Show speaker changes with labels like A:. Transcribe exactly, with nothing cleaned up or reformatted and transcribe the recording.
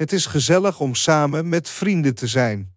A: Het is gezellig om samen met vrienden te zijn.